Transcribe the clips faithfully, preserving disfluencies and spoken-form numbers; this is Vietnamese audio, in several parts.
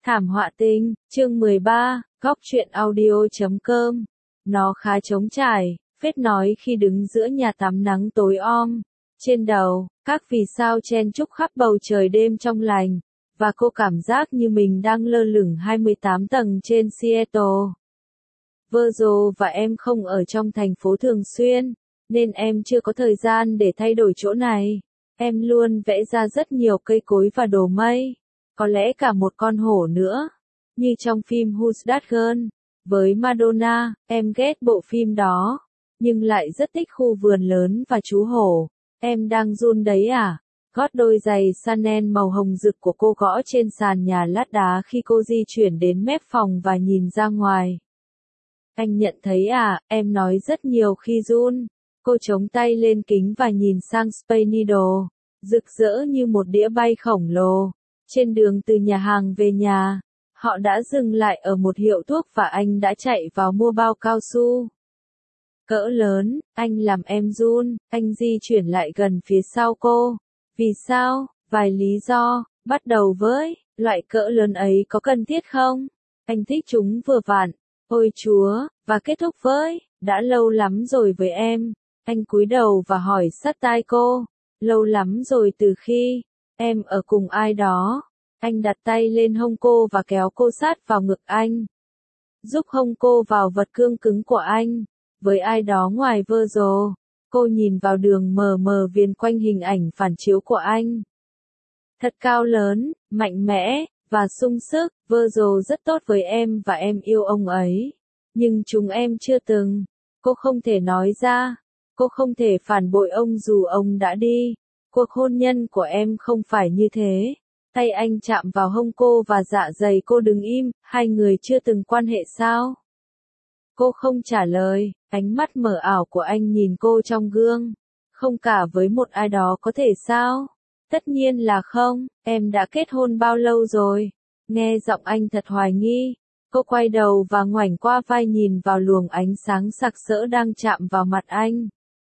Thảm họa tinh, chương mười ba, góc truyện audio chấm com. Nó khá trống trải, Phết nói khi đứng giữa nhà tắm nắng tối om. Trên đầu, các vì sao chen chúc khắp bầu trời đêm trong lành, và cô cảm giác như mình đang lơ lửng hai mươi tám tầng trên Seattle. Virgil và em không ở trong thành phố thường xuyên, nên em chưa có thời gian để thay đổi chỗ này. Em luôn vẽ ra rất nhiều cây cối và đồ mây. Có lẽ cả một con hổ nữa. Như trong phim Who's That Girl? Với Madonna, em ghét bộ phim đó. Nhưng lại rất thích khu vườn lớn và chú hổ. Em đang run đấy à? Gót đôi giày Chanel màu hồng rực của cô gõ trên sàn nhà lát đá khi cô di chuyển đến mép phòng và nhìn ra ngoài. Anh nhận thấy à, em nói rất nhiều khi run. Cô chống tay lên kính và nhìn sang Space Needle, rực rỡ như một đĩa bay khổng lồ. Trên đường từ nhà hàng về nhà, họ đã dừng lại ở một hiệu thuốc và anh đã chạy vào mua bao cao su. Cỡ lớn, anh làm em run, anh di chuyển lại gần phía sau cô. Vì sao? Vài lý do, bắt đầu với, loại cỡ lớn ấy có cần thiết không? Anh thích chúng vừa vặn, ôi chúa, và kết thúc với, đã lâu lắm rồi với em. Anh cúi đầu và hỏi sát tai cô, lâu lắm rồi từ khi em ở cùng ai đó. Anh đặt tay lên hông cô và kéo cô sát vào ngực anh. Giúp hông cô vào vật cương cứng của anh. Với ai đó ngoài Virgil, cô nhìn vào đường mờ mờ viền quanh hình ảnh phản chiếu của anh. Thật cao lớn, mạnh mẽ, và sung sức. Virgil rất tốt với em và em yêu ông ấy. Nhưng chúng em chưa từng. Cô không thể nói ra. Cô không thể phản bội ông dù ông đã đi. Cuộc hôn nhân của em không phải như thế. Tay anh chạm vào hông cô và dạ dày cô đứng im, hai người chưa từng quan hệ sao? Cô không trả lời, ánh mắt mờ ảo của anh nhìn cô trong gương. Không cả với một ai đó có thể sao? Tất nhiên là không, em đã kết hôn bao lâu rồi? Nghe giọng anh thật hoài nghi. Cô quay đầu và ngoảnh qua vai nhìn vào luồng ánh sáng sặc sỡ đang chạm vào mặt anh.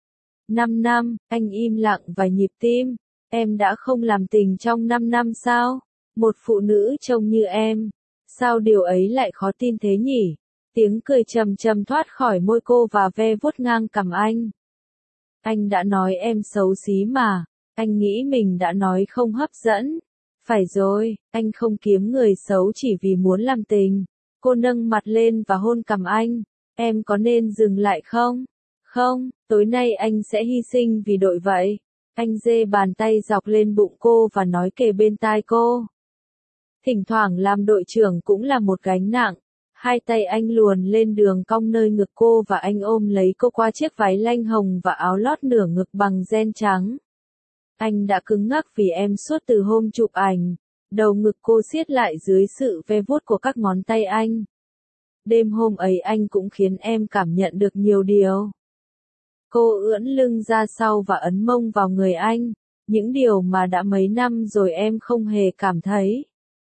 Năm năm, anh im lặng và nhịp tim. Em đã không làm tình trong năm năm sao? Một phụ nữ trông như em. Sao điều ấy lại khó tin thế nhỉ? Tiếng cười trầm trầm thoát khỏi môi cô và ve vuốt ngang cằm anh. Anh đã nói em xấu xí mà. Anh nghĩ mình đã nói không hấp dẫn. Phải rồi, anh không kiếm người xấu chỉ vì muốn làm tình. Cô nâng mặt lên và hôn cằm anh. Em có nên dừng lại không? Không, tối nay anh sẽ hy sinh vì đội vậy. Anh giơ bàn tay dọc lên bụng cô và nói kề bên tai cô. Thỉnh thoảng làm đội trưởng cũng là một gánh nặng. Hai tay anh luồn lên đường cong nơi ngực cô và anh ôm lấy cô qua chiếc váy lanh hồng và áo lót nửa ngực bằng ren trắng. Anh đã cứng ngắc vì em suốt từ hôm chụp ảnh. Đầu ngực cô siết lại dưới sự ve vuốt của các ngón tay anh. Đêm hôm ấy anh cũng khiến em cảm nhận được nhiều điều. Cô ưỡn lưng ra sau và ấn mông vào người anh, những điều mà đã mấy năm rồi em không hề cảm thấy.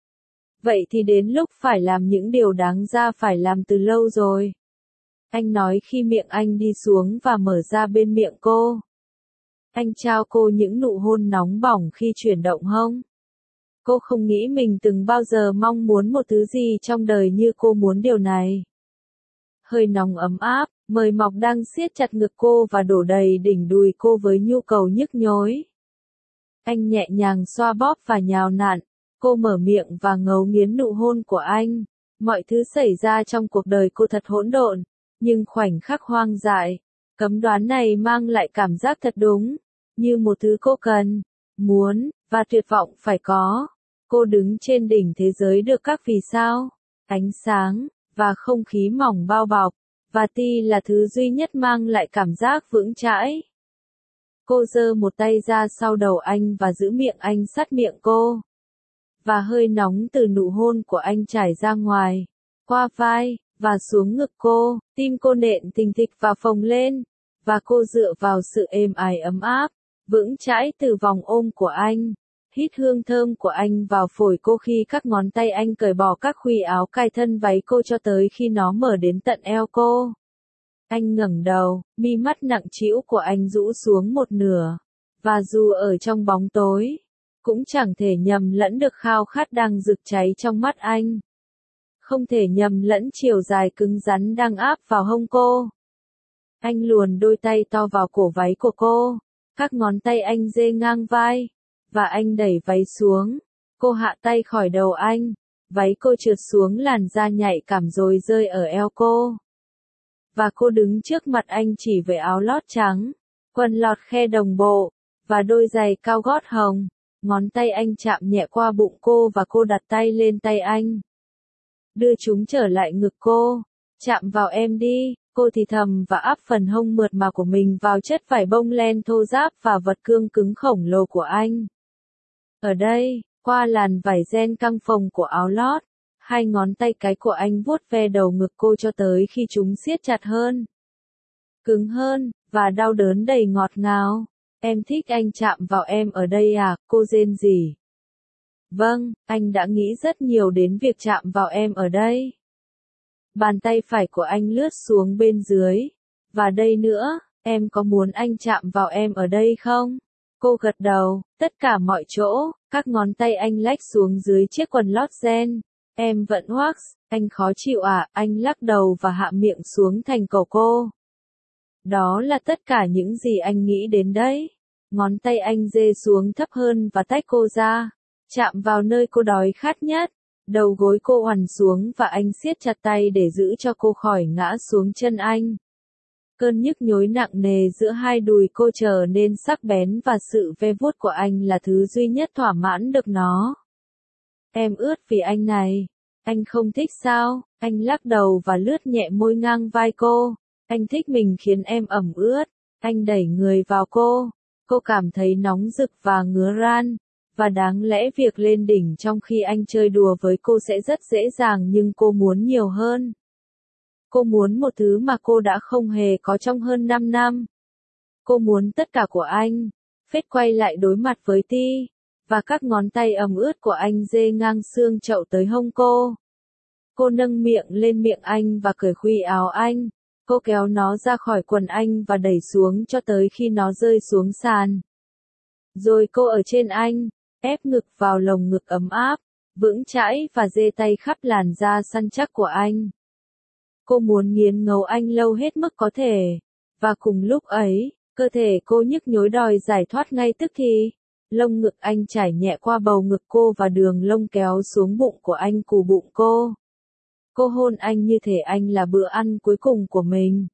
Vậy thì đến lúc phải làm những điều đáng ra phải làm từ lâu rồi. Anh nói khi miệng anh đi xuống và mở ra bên miệng cô. Anh trao cô những nụ hôn nóng bỏng khi chuyển động hông. Cô không nghĩ mình từng bao giờ mong muốn một thứ gì trong đời như cô muốn điều này. Hơi nóng ấm áp, mời mọc đang siết chặt ngực cô và đổ đầy đỉnh đùi cô với nhu cầu nhức nhối. Anh nhẹ nhàng xoa bóp và nhào nặn, cô mở miệng và ngấu nghiến nụ hôn của anh. Mọi thứ xảy ra trong cuộc đời cô thật hỗn độn, nhưng khoảnh khắc hoang dại, cấm đoán này mang lại cảm giác thật đúng, như một thứ cô cần, muốn, và tuyệt vọng phải có. Cô đứng trên đỉnh thế giới được các vì sao, ánh sáng, và không khí mỏng bao bọc. Và ti là thứ duy nhất mang lại cảm giác vững chãi. Cô giơ một tay ra sau đầu anh và giữ miệng anh sát miệng cô. Và hơi nóng từ nụ hôn của anh trải ra ngoài, qua vai, và xuống ngực cô. Tim cô nện thình thịch và phồng lên. Và cô dựa vào sự êm ái ấm áp, vững chãi từ vòng ôm của anh. Hít hương thơm của anh vào phổi cô khi các ngón tay anh cởi bỏ các khuy áo cài thân váy cô cho tới khi nó mở đến tận eo cô. Anh ngẩng đầu, mi mắt nặng trĩu của anh rũ xuống một nửa. Và dù ở trong bóng tối, cũng chẳng thể nhầm lẫn được khao khát đang rực cháy trong mắt anh. Không thể nhầm lẫn chiều dài cứng rắn đang áp vào hông cô. Anh luồn đôi tay to vào cổ váy của cô, các ngón tay anh dê ngang vai, và anh đẩy váy xuống. Cô hạ tay khỏi đầu anh, váy cô trượt xuống làn da nhạy cảm rồi rơi ở eo cô. Và cô đứng trước mặt anh chỉ với áo lót trắng, quần lọt khe đồng bộ, và đôi giày cao gót hồng. Ngón tay anh chạm nhẹ qua bụng cô và cô đặt tay lên tay anh. Đưa chúng trở lại ngực cô. Chạm vào em đi, cô thì thầm và áp phần hông mượt mà của mình vào chất vải bông len thô ráp và vật cương cứng khổng lồ của anh. Ở đây, qua làn vải ren căng phồng của áo lót, hai ngón tay cái của anh vuốt ve đầu ngực cô cho tới khi chúng siết chặt hơn, cứng hơn, và đau đớn đầy ngọt ngào. Em thích anh chạm vào em ở đây à, cô rên rỉ. Vâng, anh đã nghĩ rất nhiều đến việc chạm vào em ở đây. Bàn tay phải của anh lướt xuống bên dưới. Và đây nữa, em có muốn anh chạm vào em ở đây không? Cô gật đầu, tất cả mọi chỗ, các ngón tay anh lách xuống dưới chiếc quần lót ren. Em vẫn wax, anh khó chịu à, anh lắc đầu và hạ miệng xuống thành cổ cô. Đó là tất cả những gì anh nghĩ đến đấy. Ngón tay anh dê xuống thấp hơn và tách cô ra, chạm vào nơi cô đói khát nhất. Đầu gối cô oằn xuống và anh siết chặt tay để giữ cho cô khỏi ngã xuống chân anh. Cơn nhức nhối nặng nề giữa hai đùi cô trở nên sắc bén và sự ve vuốt của anh là thứ duy nhất thỏa mãn được nó. Em ướt vì anh này. Anh không thích sao? Anh lắc đầu và lướt nhẹ môi ngang vai cô. Anh thích mình khiến em ẩm ướt. Anh đẩy người vào cô. Cô cảm thấy nóng rực và ngứa ran. Và đáng lẽ việc lên đỉnh trong khi anh chơi đùa với cô sẽ rất dễ dàng nhưng cô muốn nhiều hơn. Cô muốn một thứ mà cô đã không hề có trong hơn năm năm. Cô muốn tất cả của anh. Phết quay lại đối mặt với Ti. Và các ngón tay ẩm ướt của anh dê ngang xương chậu tới hông cô. Cô nâng miệng lên miệng anh và cởi khuy áo anh. Cô kéo nó ra khỏi quần anh và đẩy xuống cho tới khi nó rơi xuống sàn. Rồi cô ở trên anh, ép ngực vào lồng ngực ấm áp, vững chãi và dê tay khắp làn da săn chắc của anh. Cô muốn nghiến ngấu anh lâu hết mức có thể. Và cùng lúc ấy, cơ thể cô nhức nhối đòi giải thoát ngay tức thì. Lông ngực anh trải nhẹ qua bầu ngực cô và đường lông kéo xuống bụng của anh cù bụng cô. Cô hôn anh như thể anh là bữa ăn cuối cùng của mình.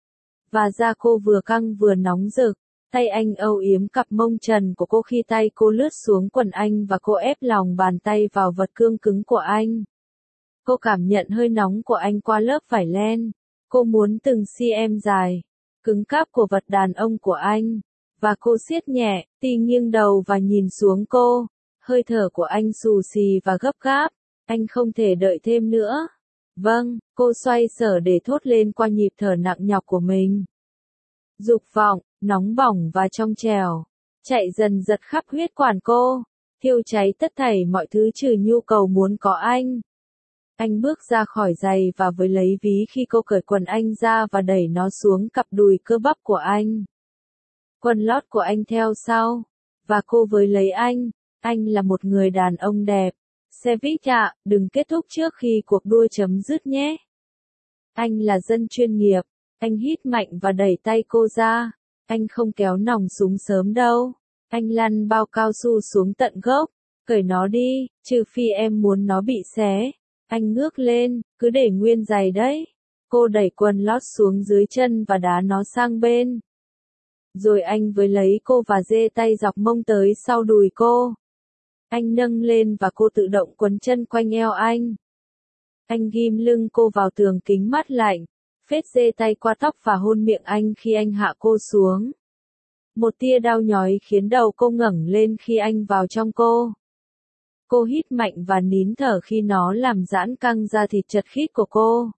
Và da cô vừa căng vừa nóng rực. Tay anh âu yếm cặp mông trần của cô khi tay cô lướt xuống quần anh và cô ép lòng bàn tay vào vật cương cứng của anh. Cô cảm nhận hơi nóng của anh qua lớp vải len. Cô muốn từng cm dài, cứng cáp của vật đàn ông của anh. Và cô siết nhẹ, Ti nghiêng đầu và nhìn xuống cô. Hơi thở của anh xù xì và gấp gáp. Anh không thể đợi thêm nữa. Vâng, cô xoay sở để thốt lên qua nhịp thở nặng nhọc của mình. Dục vọng, nóng bỏng và trong trẻo, chạy dần giật khắp huyết quản cô, thiêu cháy tất thảy mọi thứ trừ nhu cầu muốn có anh. Anh bước ra khỏi giày và với lấy ví khi cô cởi quần anh ra và đẩy nó xuống cặp đùi cơ bắp của anh. Quần lót của anh theo sau, và cô với lấy anh. Anh là một người đàn ông đẹp. Ceviche ạ, đừng kết thúc trước khi cuộc đua chấm dứt nhé. Anh là dân chuyên nghiệp. Anh hít mạnh và đẩy tay cô ra. Anh không kéo nòng súng sớm đâu. Anh lăn bao cao su xuống tận gốc. Cởi nó đi, trừ phi em muốn nó bị xé. Anh ngước lên, cứ để nguyên giày đấy. Cô đẩy quần lót xuống dưới chân và đá nó sang bên. Rồi anh với lấy cô và dê tay dọc mông tới sau đùi cô. Anh nâng lên và cô tự động quấn chân quanh eo anh. Anh ghim lưng cô vào tường kính mát lạnh. Phết dê tay qua tóc và hôn miệng anh khi anh hạ cô xuống. Một tia đau nhói khiến đầu cô ngẩng lên khi anh vào trong cô. Cô hít mạnh và nín thở khi nó làm giãn căng da thịt chật khít của cô.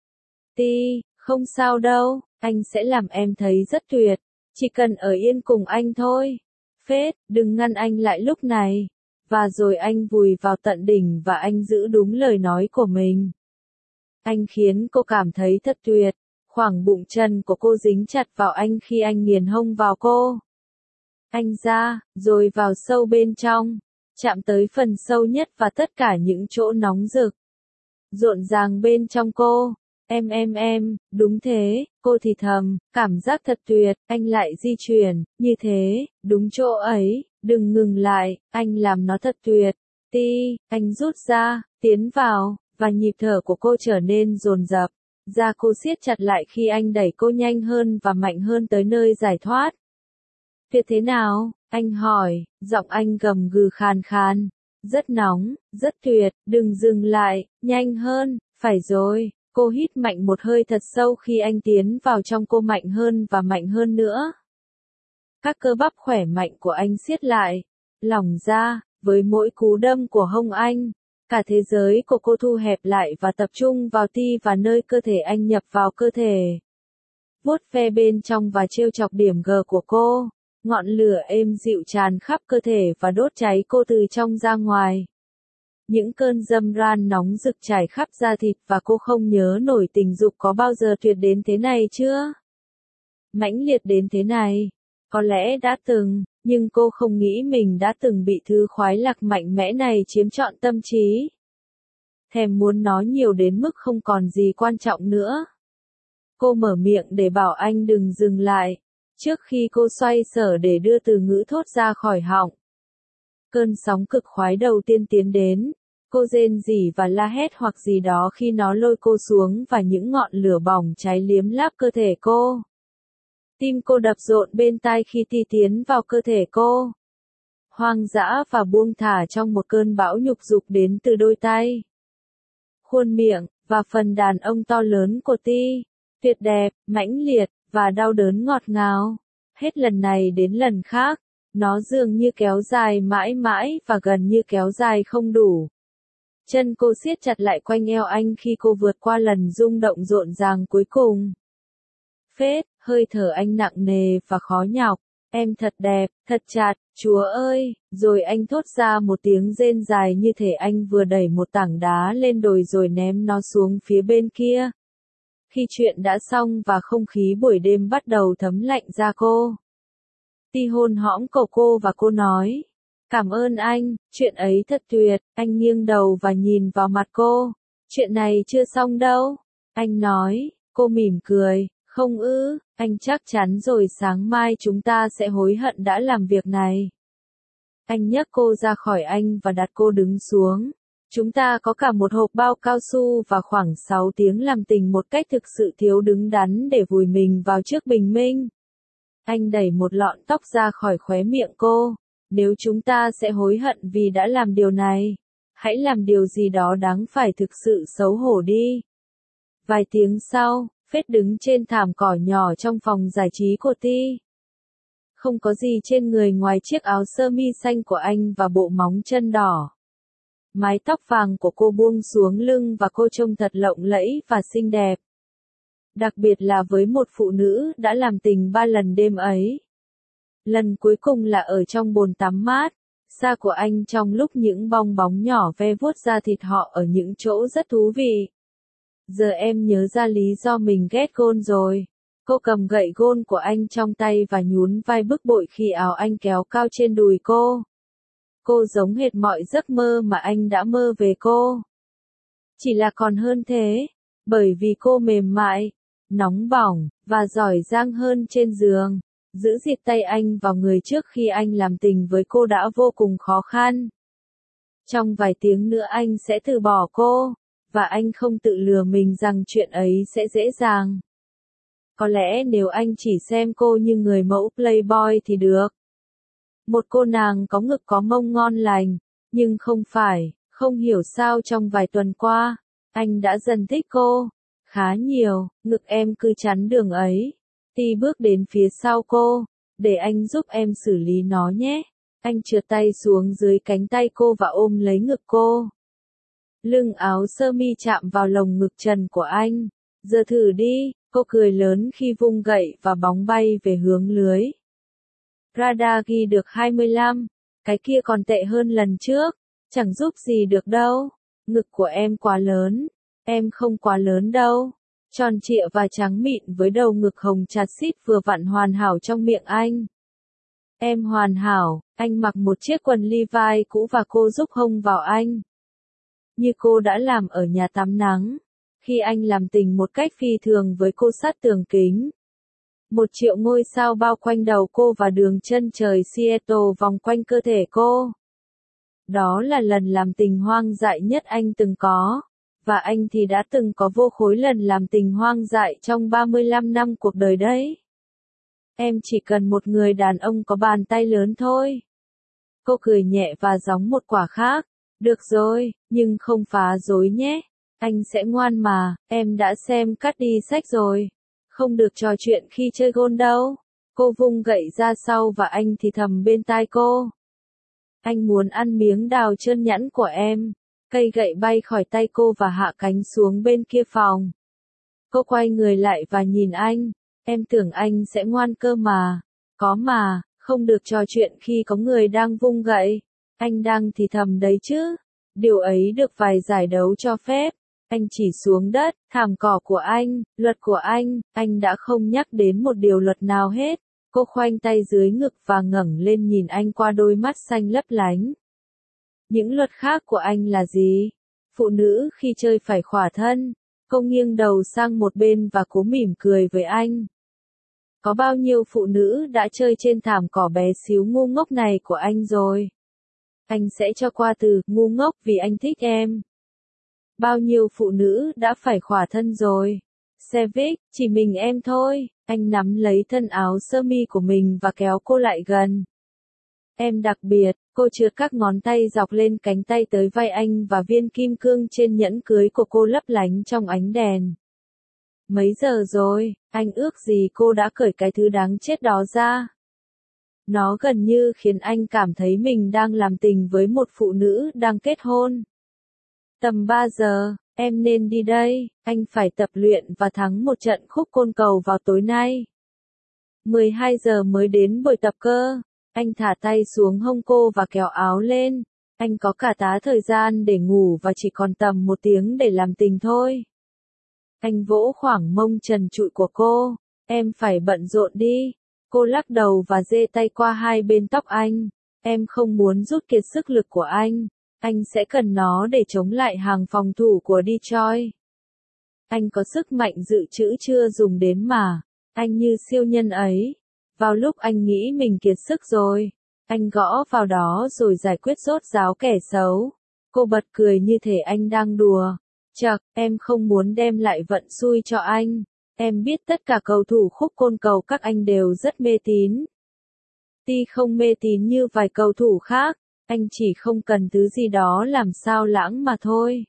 Ti, không sao đâu, anh sẽ làm em thấy rất tuyệt. Chỉ cần ở yên cùng anh thôi. Phết, đừng ngăn anh lại lúc này. Và rồi anh vùi vào tận đỉnh và anh giữ đúng lời nói của mình. Anh khiến cô cảm thấy thật tuyệt. Khoảng bụng chân của cô dính chặt vào anh khi anh nghiền hông vào cô. Anh ra, rồi vào sâu bên trong. chạm tới phần sâu nhất và tất cả những chỗ nóng rực. Rộn ràng bên trong cô. Em em em, đúng thế, cô thì thầm, cảm giác thật tuyệt, anh lại di chuyển, như thế, đúng chỗ ấy, đừng ngừng lại, anh làm nó thật tuyệt. Ti, anh rút ra, tiến vào, và nhịp thở của cô trở nên dồn dập. Da cô siết chặt lại khi anh đẩy cô nhanh hơn và mạnh hơn tới nơi giải thoát. Tuyệt thế nào? Anh hỏi, giọng anh gầm gừ khàn khàn. Rất nóng, rất tuyệt, đừng dừng lại, nhanh hơn, phải rồi. Cô hít mạnh một hơi thật sâu khi anh tiến vào trong cô mạnh hơn và mạnh hơn nữa. Các cơ bắp khỏe mạnh của anh siết lại, lỏng ra, với mỗi cú đâm của hông anh. Cả thế giới của cô thu hẹp lại và tập trung vào ti và nơi cơ thể anh nhập vào cơ thể. Vuốt ve bên trong và trêu chọc điểm G của cô. Ngọn lửa êm dịu tràn khắp cơ thể và đốt cháy cô từ trong ra ngoài. Những cơn dâm ran nóng rực trải khắp da thịt và cô không nhớ nổi tình dục có bao giờ tuyệt đến thế này chưa? Mãnh liệt đến thế này. Có lẽ đã từng, nhưng cô không nghĩ mình đã từng bị thứ khoái lạc mạnh mẽ này chiếm trọn tâm trí. Thèm muốn nó nhiều đến mức không còn gì quan trọng nữa. Cô mở miệng để bảo anh đừng dừng lại, trước khi cô xoay sở để đưa từ ngữ thốt ra khỏi họng. Cơn sóng cực khoái đầu tiên tiến đến, cô rên rỉ và la hét hoặc gì đó khi nó lôi cô xuống và những ngọn lửa bỏng cháy liếm láp cơ thể cô. Tim cô đập rộn bên tai khi ti tiến vào cơ thể cô. Hoang dã và buông thả trong một cơn bão nhục dục đến từ đôi tay. Khuôn miệng, và phần đàn ông to lớn của ti. Tuyệt đẹp, mãnh liệt, và đau đớn ngọt ngào. Hết lần này đến lần khác, nó dường như kéo dài mãi mãi và gần như kéo dài không đủ. Chân cô siết chặt lại quanh eo anh khi cô vượt qua lần rung động rộn ràng cuối cùng. Phết, hơi thở anh nặng nề và khó nhọc. Em thật đẹp, thật chặt, Chúa ơi, rồi anh thốt ra một tiếng rên dài như thể anh vừa đẩy một tảng đá lên đồi rồi ném nó xuống phía bên kia. Khi chuyện đã xong và không khí buổi đêm bắt đầu thấm lạnh ra cô. Ti hôn hõm cổ cô và cô nói, cảm ơn anh, chuyện ấy thật tuyệt. Anh nghiêng đầu và nhìn vào mặt cô. Chuyện này chưa xong đâu. Anh nói, cô mỉm cười, không ư, anh chắc chắn rồi sáng mai chúng ta sẽ hối hận đã làm việc này. Anh nhấc cô ra khỏi anh và đặt cô đứng xuống. Chúng ta có cả một hộp bao cao su và khoảng sáu tiếng làm tình một cách thực sự thiếu đứng đắn để vùi mình vào trước bình minh. Anh đẩy một lọn tóc ra khỏi khóe miệng cô. Nếu chúng ta sẽ hối hận vì đã làm điều này, hãy làm điều gì đó đáng phải thực sự xấu hổ đi. Vài tiếng sau, Phết đứng trên thảm cỏ nhỏ trong phòng giải trí của Ti. Không có gì trên người ngoài chiếc áo sơ mi xanh của anh và bộ móng chân đỏ. Mái tóc vàng của cô buông xuống lưng và cô trông thật lộng lẫy và xinh đẹp. Đặc biệt là với một phụ nữ đã làm tình ba lần đêm ấy. Lần cuối cùng là ở trong bồn tắm mát, xa của anh trong lúc những bong bóng nhỏ ve vuốt da thịt họ ở những chỗ rất thú vị. Giờ em nhớ ra lý do mình ghét gôn rồi. Cô cầm gậy gôn của anh trong tay và nhún vai bức bội khi áo anh kéo cao trên đùi cô. Cô giống hệt mọi giấc mơ mà anh đã mơ về cô. Chỉ là còn hơn thế, bởi vì cô mềm mại, nóng bỏng, và giỏi giang hơn trên giường. Giữ chặt tay anh vào người trước khi anh làm tình với cô đã vô cùng khó khăn. Trong vài tiếng nữa anh sẽ từ bỏ cô, và anh không tự lừa mình rằng chuyện ấy sẽ dễ dàng. Có lẽ nếu anh chỉ xem cô như người mẫu playboy thì được. Một cô nàng có ngực có mông ngon lành, nhưng không phải, không hiểu sao trong vài tuần qua, anh đã dần thích cô. Khá nhiều, ngực em cứ chắn đường ấy. Ti bước đến phía sau cô, để anh giúp em xử lý nó nhé. Anh trượt tay xuống dưới cánh tay cô và ôm lấy ngực cô. Lưng áo sơ mi chạm vào lồng ngực trần của anh. Giờ thử đi, cô cười lớn khi vung gậy và bóng bay về hướng lưới. Radar ghi được hai mươi lăm, cái kia còn tệ hơn lần trước, chẳng giúp gì được đâu. Ngực của em quá lớn, em không quá lớn đâu. Tròn trịa và trắng mịn với đầu ngực hồng chặt xít vừa vặn hoàn hảo trong miệng anh. Em hoàn hảo, Anh mặc một chiếc quần Levi cũ và cô giúp hông vào anh. Như cô đã làm ở nhà tắm nắng. Khi anh làm tình một cách phi thường với cô sát tường kính. Một triệu ngôi sao bao quanh đầu cô và đường chân trời Seattle vòng quanh cơ thể cô. Đó là lần làm tình hoang dại nhất anh từng có. Và anh thì đã từng có vô khối lần làm tình hoang dại trong ba mươi lăm năm cuộc đời đấy. Em chỉ cần một người đàn ông có bàn tay lớn thôi. Cô cười nhẹ và gióng một quả khác. Được rồi, nhưng không phá rối nhé. Anh sẽ ngoan mà, em đã xem cắt đi sách rồi. Không được trò chuyện khi chơi gôn đâu. Cô vung gậy ra sau và anh thì thầm bên tai cô. Anh muốn ăn miếng đào trơn nhẵn của em. Cây gậy bay khỏi tay cô và hạ cánh xuống bên kia phòng. Cô quay người lại và nhìn anh. Em tưởng anh sẽ ngoan cơ mà. Có mà, không được trò chuyện khi có người đang vung gậy. Anh đang thì thầm đấy chứ. Điều ấy được vài giải đấu cho phép. Anh chỉ xuống đất, thảm cỏ của anh, luật của anh, anh đã không nhắc đến một điều luật nào hết. Cô khoanh tay dưới ngực và ngẩng lên nhìn anh qua đôi mắt xanh lấp lánh. Những luật khác của anh là gì? Phụ nữ khi chơi phải khỏa thân. Cô nghiêng đầu sang một bên và cố mỉm cười với anh. Có bao nhiêu phụ nữ đã chơi trên thảm cỏ bé xíu ngu ngốc này của anh rồi? Anh sẽ cho qua từ ngu ngốc vì anh thích em. Bao nhiêu phụ nữ đã phải khỏa thân rồi? Sevic, chỉ mình em thôi. Anh nắm lấy thân áo sơ mi của mình và kéo cô lại gần. Em đặc biệt, cô trượt các ngón tay dọc lên cánh tay tới vai anh và viên kim cương trên nhẫn cưới của cô lấp lánh trong ánh đèn. Mấy giờ rồi, anh ước gì cô đã cởi cái thứ đáng chết đó ra. Nó gần như khiến anh cảm thấy mình đang làm tình với một phụ nữ đang kết hôn. Tầm ba giờ, em nên đi đây, anh phải tập luyện và thắng một trận khúc côn cầu vào tối nay. mười hai giờ mới đến buổi tập cơ. Anh thả tay xuống hông cô và kéo áo lên. Anh có cả tá thời gian để ngủ và chỉ còn tầm một tiếng để làm tình thôi. Anh vỗ khoảng mông trần trụi của cô. Em phải bận rộn đi. Cô lắc đầu và giơ tay qua hai bên tóc anh. Em không muốn rút kiệt sức lực của anh. Anh sẽ cần nó để chống lại hàng phòng thủ của Detroit. Anh có sức mạnh dự trữ chưa dùng đến mà. Anh như siêu nhân ấy. Vào lúc anh nghĩ mình kiệt sức rồi, anh gõ vào đó rồi giải quyết rốt ráo kẻ xấu. Cô bật cười như thể anh đang đùa. Chậc, em không muốn đem lại vận xui cho anh. Em biết tất cả cầu thủ khúc côn cầu các anh đều rất mê tín. Tuy không mê tín như vài cầu thủ khác, anh chỉ không cần thứ gì đó làm sao lãng mà thôi.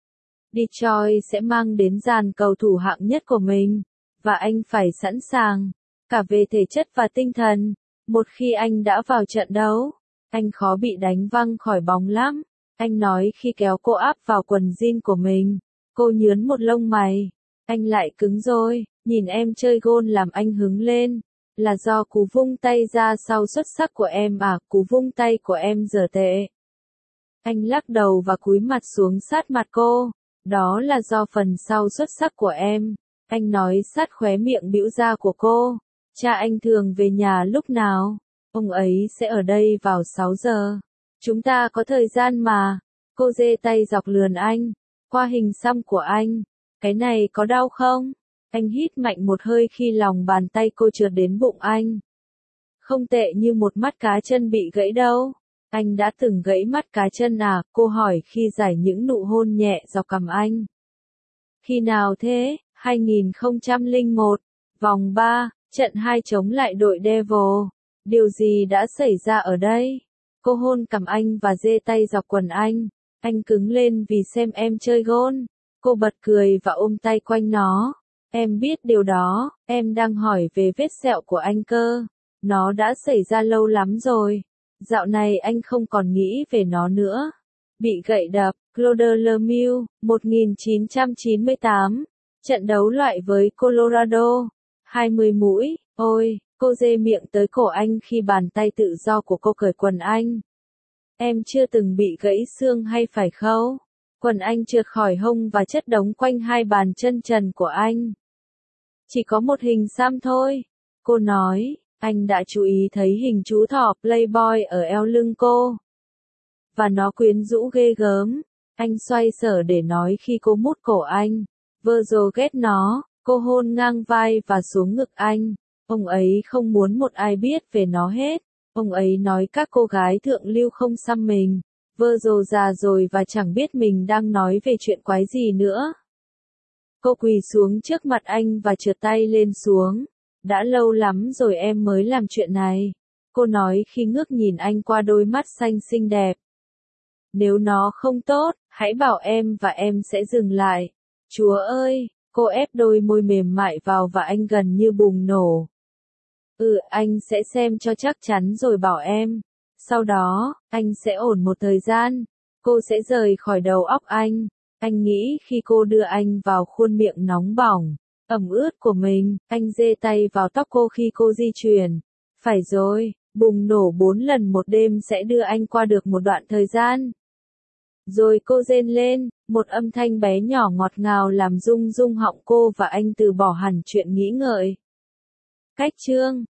Detroit sẽ mang đến dàn cầu thủ hạng nhất của mình, và anh phải sẵn sàng, cả về thể chất và tinh thần. Một khi anh đã vào trận đấu, anh khó bị đánh văng khỏi bóng lắm. Anh nói khi kéo cô áp vào quần jean của mình. Cô nhướn một lông mày. Anh lại cứng rồi, nhìn em chơi gôn làm anh hứng lên. Là do cú vung tay ra sau xuất sắc của em à, cú vung tay của em dở tệ. Anh lắc đầu và cúi mặt xuống sát mặt cô. Đó là do phần sau xuất sắc của em. Anh nói sát khóe miệng bĩu ra của cô. Cha anh thường về nhà lúc nào? Ông ấy sẽ ở đây vào sáu giờ. Chúng ta có thời gian mà. Cô giơ tay dọc lườn anh. Qua hình xăm của anh. Cái này có đau không? Anh hít mạnh một hơi khi lòng bàn tay cô trượt đến bụng anh. Không tệ như một mắt cá chân bị gãy đâu. Anh đã từng gãy mắt cá chân à? Cô hỏi khi giải những nụ hôn nhẹ dọc cằm anh. Khi nào thế? hai nghìn không trăm lẻ một. Vòng ba, trận hai chống lại đội Devil. Điều gì đã xảy ra ở đây? Cô hôn cằm anh và giơ tay dọc quần anh. Anh cứng lên vì xem em chơi gôn. Cô bật cười và ôm tay quanh nó. Em biết điều đó, em đang hỏi về vết sẹo của anh cơ. Nó đã xảy ra lâu lắm rồi. Dạo này anh không còn nghĩ về nó nữa. Bị gậy đập, Claude Lemieux, một nghìn chín trăm chín mươi tám. Trận đấu loại với Colorado. hai mươi mũi, ôi, cô dê miệng tới cổ anh khi bàn tay tự do của cô cởi quần anh. Em chưa từng bị gãy xương hay phải không? Quần anh trượt khỏi hông và chất đống quanh hai bàn chân trần của anh. Chỉ có một hình xăm thôi. Cô nói, Anh đã chú ý thấy hình chú thỏ Playboy ở eo lưng cô. Và nó quyến rũ ghê gớm. Anh xoay sở để nói khi cô mút cổ anh. Virgil ghét nó, cô hôn ngang vai và xuống ngực anh. Ông ấy không muốn một ai biết về nó hết. Ông ấy nói các cô gái thượng lưu không xăm mình. Virgil già rồi và chẳng biết mình đang nói về chuyện quái gì nữa. Cô quỳ xuống trước mặt anh và trượt tay lên xuống. Đã lâu lắm rồi em mới làm chuyện này. Cô nói khi ngước nhìn anh qua đôi mắt xanh xinh đẹp. Nếu nó không tốt, hãy bảo em và em sẽ dừng lại. Chúa ơi, cô ép đôi môi mềm mại vào và anh gần như bùng nổ. Ừ, anh sẽ xem cho chắc chắn rồi bảo em. Sau đó, anh sẽ ổn một thời gian. Cô sẽ rời khỏi đầu óc anh. Anh nghĩ khi cô đưa anh vào khuôn miệng nóng bỏng, ẩm ướt của mình, anh giơ tay vào tóc cô khi cô di chuyển. Phải rồi, bùng nổ bốn lần một đêm sẽ đưa anh qua được một đoạn thời gian. Rồi cô rên lên, một âm thanh bé nhỏ ngọt ngào làm rung rung họng cô và anh từ bỏ hẳn chuyện nghĩ ngợi. Cách chương